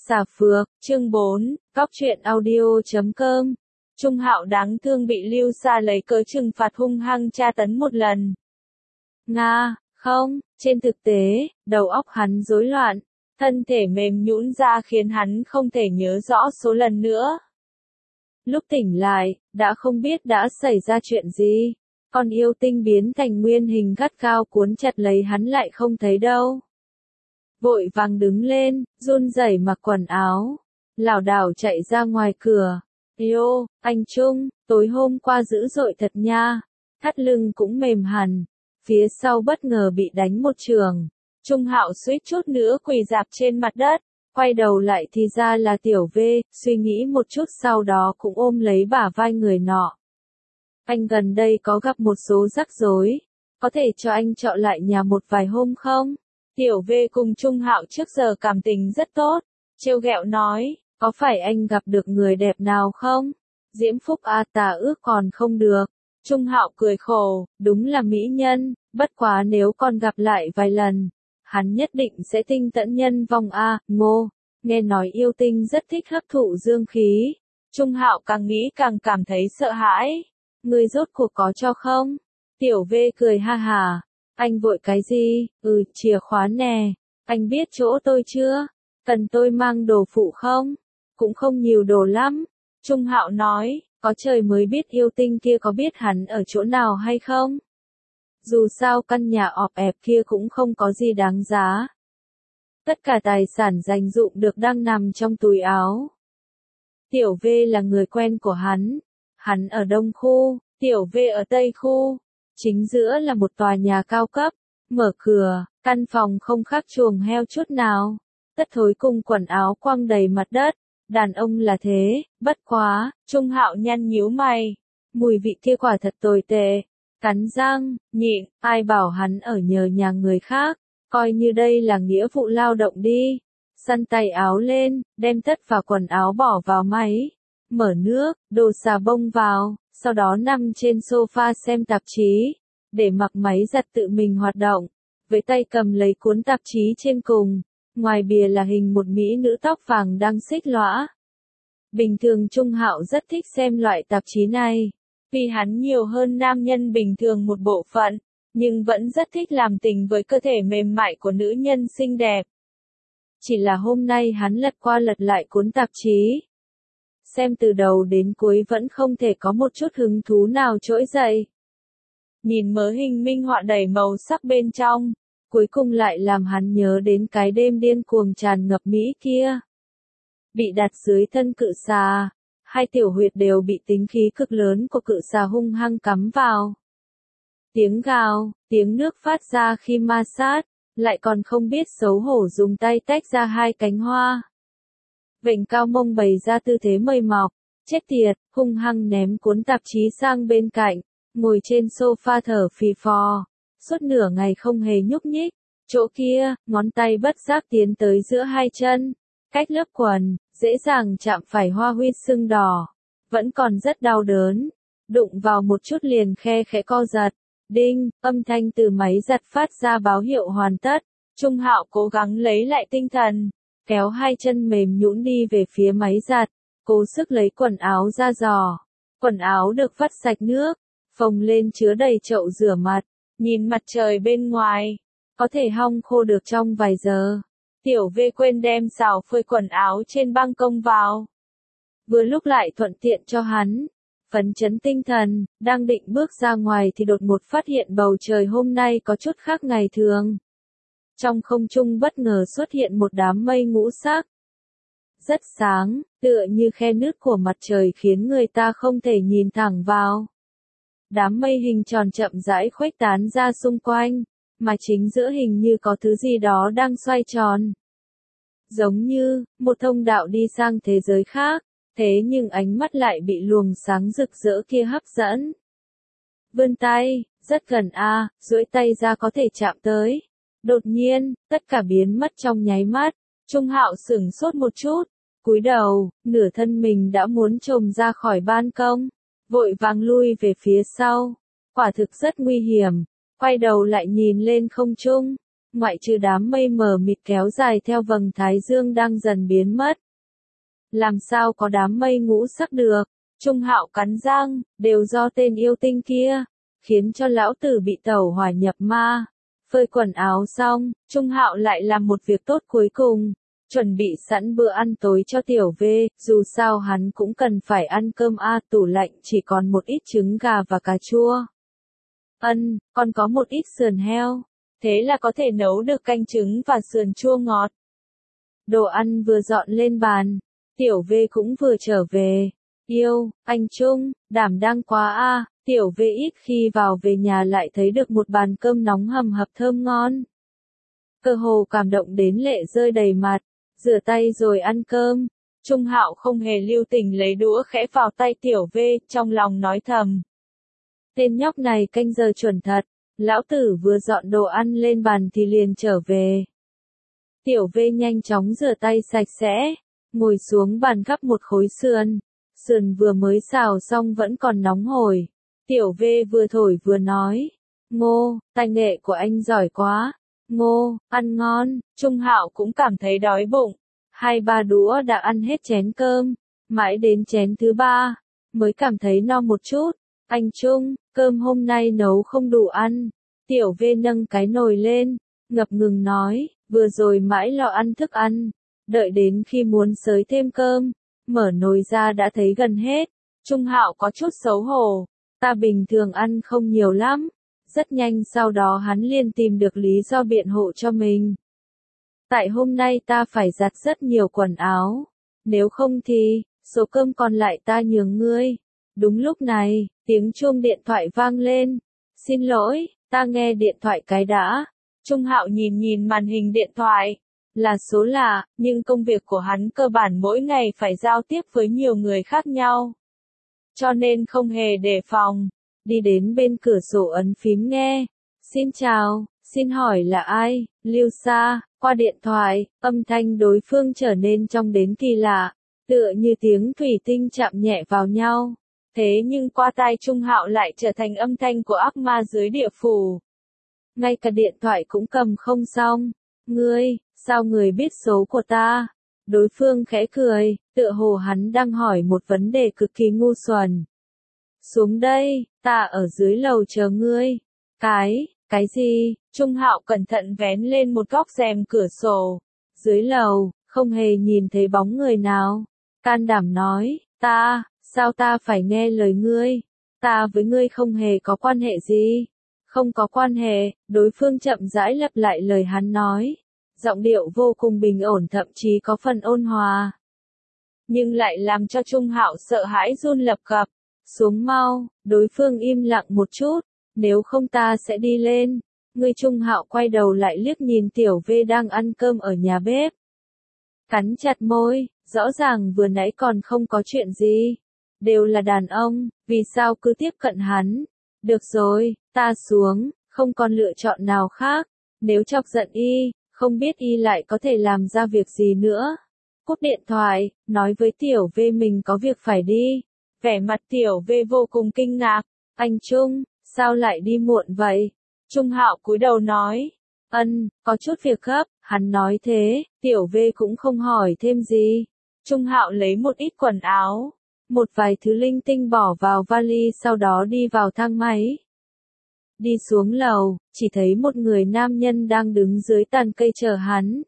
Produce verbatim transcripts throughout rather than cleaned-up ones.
Xà Phược, chương bốn, Góc truyện audio chấm com. Trung Hạo đáng thương bị Lưu Sa lấy cớ trừng phạt hung hăng tra tấn một lần. Nga, không, trên thực tế, đầu óc hắn rối loạn, thân thể mềm nhũn ra khiến hắn không thể nhớ rõ số lần nữa. Lúc tỉnh lại, đã không biết đã xảy ra chuyện gì, con yêu tinh biến thành nguyên hình gắt gao cuốn chặt lấy hắn lại không thấy đâu. Vội vàng đứng lên, run rẩy mặc quần áo, lảo đảo chạy ra ngoài cửa. Yêu, anh Trung, tối hôm qua dữ dội thật nha, thắt lưng cũng mềm hẳn, phía sau bất ngờ bị đánh một trường. Trung Hạo suýt chút nữa quỳ rạp trên mặt đất, quay đầu lại thì ra là Tiểu V, suy nghĩ một chút sau đó cũng ôm lấy bả vai người nọ. Anh gần đây có gặp một số rắc rối, có thể cho anh trọ lại nhà một vài hôm không? Tiểu V cùng Trung Hạo trước giờ cảm tình rất tốt, trêu ghẹo nói, có phải anh gặp được người đẹp nào không? Diễm Phúc a tà ước còn không được. Trung Hạo cười khổ, đúng là mỹ nhân, bất quá nếu còn gặp lại vài lần, hắn nhất định sẽ tinh tận nhân vong a. Ngô, nghe nói yêu tinh rất thích hấp thụ dương khí. Trung Hạo càng nghĩ càng cảm thấy sợ hãi. Người rốt cuộc có cho không? Tiểu V cười ha hà. Anh vội cái gì? Ừ, chìa khóa nè. Anh biết chỗ tôi chưa? Cần tôi mang đồ phụ không? Cũng không nhiều đồ lắm. Trung Hạo nói, có trời mới biết yêu tinh kia có biết hắn ở chỗ nào hay không? Dù sao căn nhà ọp ẹp kia cũng không có gì đáng giá. Tất cả tài sản dành dụm được đang nằm trong túi áo. Tiểu V là người quen của hắn. Hắn ở Đông Khu, Tiểu V ở Tây Khu. Chính giữa là một tòa nhà cao cấp. Mở cửa, căn phòng không khác chuồng heo chút nào. Tất thối cùng quần áo quăng đầy mặt đất. Đàn ông là thế, bất quá, Trung Hạo nhăn nhíu mày. Mùi vị kia quả thật tồi tệ. Cắn răng, nhịn, ai bảo hắn ở nhờ nhà người khác, coi như đây là nghĩa vụ lao động đi. Săn tay áo lên, đem tất và quần áo bỏ vào máy. Mở nước, đổ xà bông vào, sau đó nằm trên sofa xem tạp chí. Để mặc máy giặt tự mình hoạt động. Với tay cầm lấy cuốn tạp chí trên cùng. Ngoài bìa là hình một mỹ nữ tóc vàng đang xích lõa. Bình thường Trung Hạo rất thích xem loại tạp chí này. Vì hắn nhiều hơn nam nhân bình thường một bộ phận, nhưng vẫn rất thích làm tình với cơ thể mềm mại của nữ nhân xinh đẹp. Chỉ là hôm nay hắn lật qua lật lại cuốn tạp chí. Xem từ đầu đến cuối vẫn không thể có một chút hứng thú nào trỗi dậy. Nhìn mớ hình minh họa đầy màu sắc bên trong, cuối cùng lại làm hắn nhớ đến cái đêm điên cuồng tràn ngập Mỹ kia. Bị đặt dưới thân cự xà, hai tiểu huyệt đều bị tính khí cực lớn của cự xà hung hăng cắm vào. Tiếng gào, tiếng nước phát ra khi ma sát, lại còn không biết xấu hổ dùng tay tách ra hai cánh hoa. Vểnh cao mông bày ra tư thế mời mọc, chết tiệt, hung hăng ném cuốn tạp chí sang bên cạnh, ngồi trên sofa thở phì phò, suốt nửa ngày không hề nhúc nhích. Chỗ kia, ngón tay bất giác tiến tới giữa hai chân, cách lớp quần, dễ dàng chạm phải hoa huyết sưng đỏ, vẫn còn rất đau đớn, đụng vào một chút liền khe khẽ co giật. Đinh, âm thanh từ máy giặt phát ra báo hiệu hoàn tất. Trung Hạo cố gắng lấy lại tinh thần, kéo hai chân mềm nhũn đi về phía máy giặt, cố sức lấy quần áo ra giò. Quần áo được vắt sạch nước, phồng lên chứa đầy chậu rửa mặt, nhìn mặt trời bên ngoài, có thể hong khô được trong vài giờ. Tiểu V quên đem xào phơi quần áo trên ban công vào. Vừa lúc lại thuận tiện cho hắn. Phấn chấn tinh thần, đang định bước ra ngoài thì đột ngột phát hiện bầu trời hôm nay có chút khác ngày thường. Trong không trung bất ngờ xuất hiện một đám mây ngũ sắc. Rất sáng, tựa như khe nước của mặt trời khiến người ta không thể nhìn thẳng vào. Đám mây hình tròn chậm rãi khuếch tán ra xung quanh, mà chính giữa hình như có thứ gì đó đang xoay tròn. Giống như, một thông đạo đi sang thế giới khác. Thế nhưng ánh mắt lại bị luồng sáng rực rỡ kia hấp dẫn. Vươn tay, rất gần a, à, duỗi tay ra có thể chạm tới. Đột nhiên, tất cả biến mất trong nháy mắt. Trung Hạo sửng sốt một chút, cúi đầu, nửa thân mình đã muốn trồm ra khỏi ban công, vội vàng lui về phía sau. Quả thực rất nguy hiểm, quay đầu lại nhìn lên không trung, ngoại trừ đám mây mờ mịt kéo dài theo vầng thái dương đang dần biến mất. Làm sao có đám mây ngũ sắc được? Trung Hạo cắn răng, đều do tên yêu tinh kia, khiến cho lão tử bị tẩu hỏa nhập ma. Phơi quần áo xong, Trung Hạo lại làm một việc tốt cuối cùng, chuẩn bị sẵn bữa ăn tối cho Tiểu V, dù sao hắn cũng cần phải ăn cơm a, tủ lạnh chỉ còn một ít trứng gà và cà chua. Ân, còn có một ít sườn heo, thế là có thể nấu được canh trứng và sườn chua ngọt. Đồ ăn vừa dọn lên bàn, Tiểu V cũng vừa trở về. Yêu, anh Trung, đảm đang quá a. Tiểu V ít khi vào về nhà lại thấy được một bàn cơm nóng hầm hập thơm ngon. Cơ hồ cảm động đến lệ rơi đầy mặt, rửa tay rồi ăn cơm. Trung Hạo không hề lưu tình lấy đũa khẽ vào tay Tiểu V, trong lòng nói thầm. Tên nhóc này canh giờ chuẩn thật, lão tử vừa dọn đồ ăn lên bàn thì liền trở về. Tiểu V nhanh chóng rửa tay sạch sẽ, ngồi xuống bàn gắp một khối sườn. Sườn vừa mới xào xong vẫn còn nóng hổi. Tiểu V vừa thổi vừa nói. Ngô, tay nghệ của anh giỏi quá. Ngô, ăn ngon. Trung Hạo cũng cảm thấy đói bụng. Hai ba đũa đã ăn hết chén cơm. Mãi đến chén thứ ba, mới cảm thấy no một chút. Anh Trung, cơm hôm nay nấu không đủ ăn. Tiểu V nâng cái nồi lên, ngập ngừng nói, vừa rồi mãi lo ăn thức ăn. Đợi đến khi muốn xới thêm cơm, mở nồi ra đã thấy gần hết. Trung Hạo có chút xấu hổ. Ta bình thường ăn không nhiều lắm. Rất nhanh sau đó hắn liền tìm được lý do biện hộ cho mình. Tại hôm nay ta phải giặt rất nhiều quần áo. Nếu không thì, số cơm còn lại ta nhường ngươi. Đúng lúc này, tiếng chuông điện thoại vang lên. Xin lỗi, ta nghe điện thoại cái đã. Trung Hạo nhìn nhìn màn hình điện thoại. Là số lạ, nhưng công việc của hắn cơ bản mỗi ngày phải giao tiếp với nhiều người khác nhau. Cho nên không hề đề phòng. Đi đến bên cửa sổ ấn phím nghe. Xin chào, xin hỏi là ai? Lưu Sa. Qua điện thoại, âm thanh đối phương trở nên trong đến kỳ lạ, tựa như tiếng thủy tinh chạm nhẹ vào nhau. Thế nhưng qua tai Trung Hạo lại trở thành âm thanh của ác ma dưới địa phủ. Ngay cả điện thoại cũng cầm không xong. Ngươi, sao người biết số của ta? Đối phương khẽ cười, tựa hồ hắn đang hỏi một vấn đề cực kỳ ngu xuẩn. Xuống đây, ta ở dưới lầu chờ ngươi. Cái, cái gì? Trung Hạo cẩn thận vén lên một góc rèm cửa sổ. Dưới lầu, không hề nhìn thấy bóng người nào. Can đảm nói, ta, sao ta phải nghe lời ngươi? Ta với ngươi không hề có quan hệ gì. Không có quan hệ, đối phương chậm rãi lặp lại lời hắn nói. Giọng điệu vô cùng bình ổn, thậm chí có phần ôn hòa. Nhưng lại làm cho Trung Hạo sợ hãi run lập cập. Xuống mau, đối phương im lặng một chút. Nếu không ta sẽ đi lên. Người Trung Hạo quay đầu lại liếc nhìn Tiểu V đang ăn cơm ở nhà bếp. Cắn chặt môi, rõ ràng vừa nãy còn không có chuyện gì. Đều là đàn ông, vì sao cứ tiếp cận hắn? Được rồi, ta xuống, không còn lựa chọn nào khác. Nếu chọc giận y, không biết y lại có thể làm ra việc gì nữa. Cúp điện thoại, nói với Tiểu V mình có việc phải đi. Vẻ mặt Tiểu V vô cùng kinh ngạc. Anh Trung, sao lại đi muộn vậy? Trung Hạo cúi đầu nói. Ân, có chút việc gấp. Hắn nói thế, Tiểu V cũng không hỏi thêm gì. Trung Hạo lấy một ít quần áo, một vài thứ linh tinh bỏ vào vali, sau đó đi vào thang máy. Đi xuống lầu, chỉ thấy một người nam nhân đang đứng dưới tàn cây chờ hắn.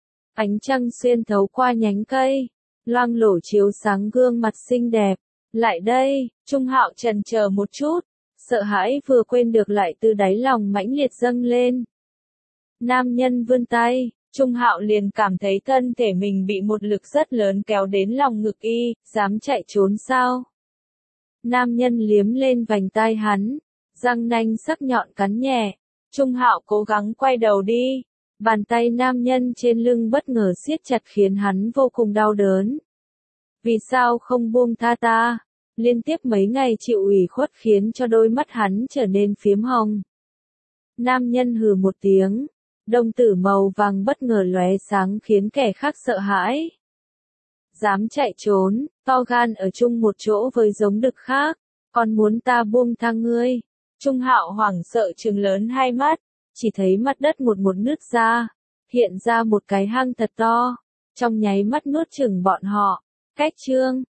Ánh trăng xuyên thấu qua nhánh cây, loang lổ chiếu sáng gương mặt xinh đẹp. Lại đây, Trung Hạo chần chờ một chút, sợ hãi vừa quên được lại từ đáy lòng mãnh liệt dâng lên. Nam nhân vươn tay, Trung Hạo liền cảm thấy thân thể mình bị một lực rất lớn kéo đến lòng ngực y, dám chạy trốn sao? Nam nhân liếm lên vành tai hắn, răng nanh sắc nhọn cắn nhẹ. Trung Hạo cố gắng quay đầu đi, bàn tay nam nhân trên lưng bất ngờ siết chặt khiến hắn vô cùng đau đớn. Vì sao không buông tha ta? Liên tiếp mấy ngày chịu ủy khuất khiến cho đôi mắt hắn trở nên phiếm hồng. Nam nhân hừ một tiếng, đồng tử màu vàng bất ngờ lóe sáng khiến kẻ khác sợ hãi. Dám chạy trốn, to gan ở chung một chỗ với giống đực khác, còn muốn ta buông tha ngươi? Trung Hạo hoảng sợ trừng lớn hai mắt, chỉ thấy mặt đất một một nứt ra, hiện ra một cái hang thật to, trong nháy mắt nuốt chửng bọn họ. Cách chương